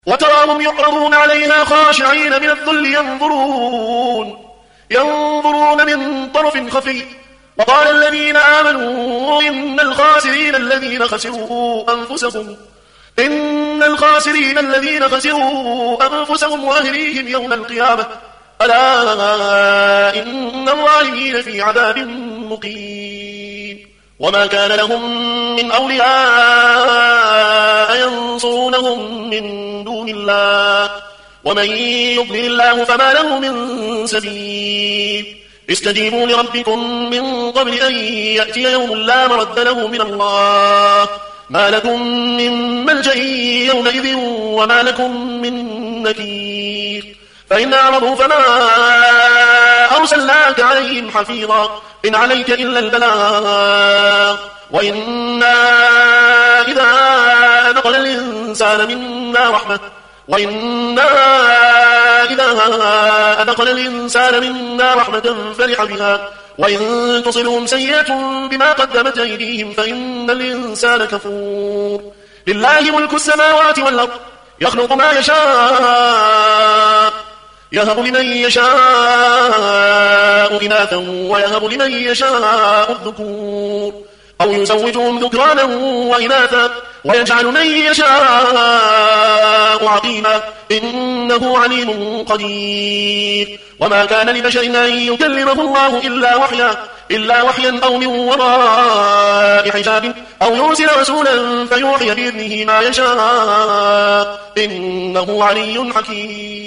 وتراهم يعرضون عليها خاشعين من الذل ينظرون من طرف خفي. وقال الذين آمنوا إن الخاسرين الذين خسروا أنفسهم وأهليهم يوم القيامة ألا إن الظالمين في عذاب مقيم. وما كان لهم من أولياء ينصرونهم من دون الله ومن يضلل الله فما له من سبيل. استجيبوا لربكم من قبل أن يأتي يوم لا مرد له من الله ما لكم من ملجأ يومئذ وما لكم من نكير. فإن أعرضوا فما أرسلناك عليهم حفيظا إن عليك إلا البلاغ وإنا إذا أذقنا الإنسان منا رحمة فرح بها وإن تصلهم سيئة بما قدمت أيديهم فإن الإنسان كفور. لله ملك السماوات والأرض يخلق ما يشاء يهب لمن يشاء إناثا ويهب لمن يشاء الذكور أو يزوجهم ذكرانا وإناثا ويجعل من يشاء عقيما إنه عليم قدير. وما كان لبشر أن يكلمه الله إلا وحيا أو من وراء حجاب أو يرسل رسولا فيوحي بإذنه ما يشاء إنه علي حكيم.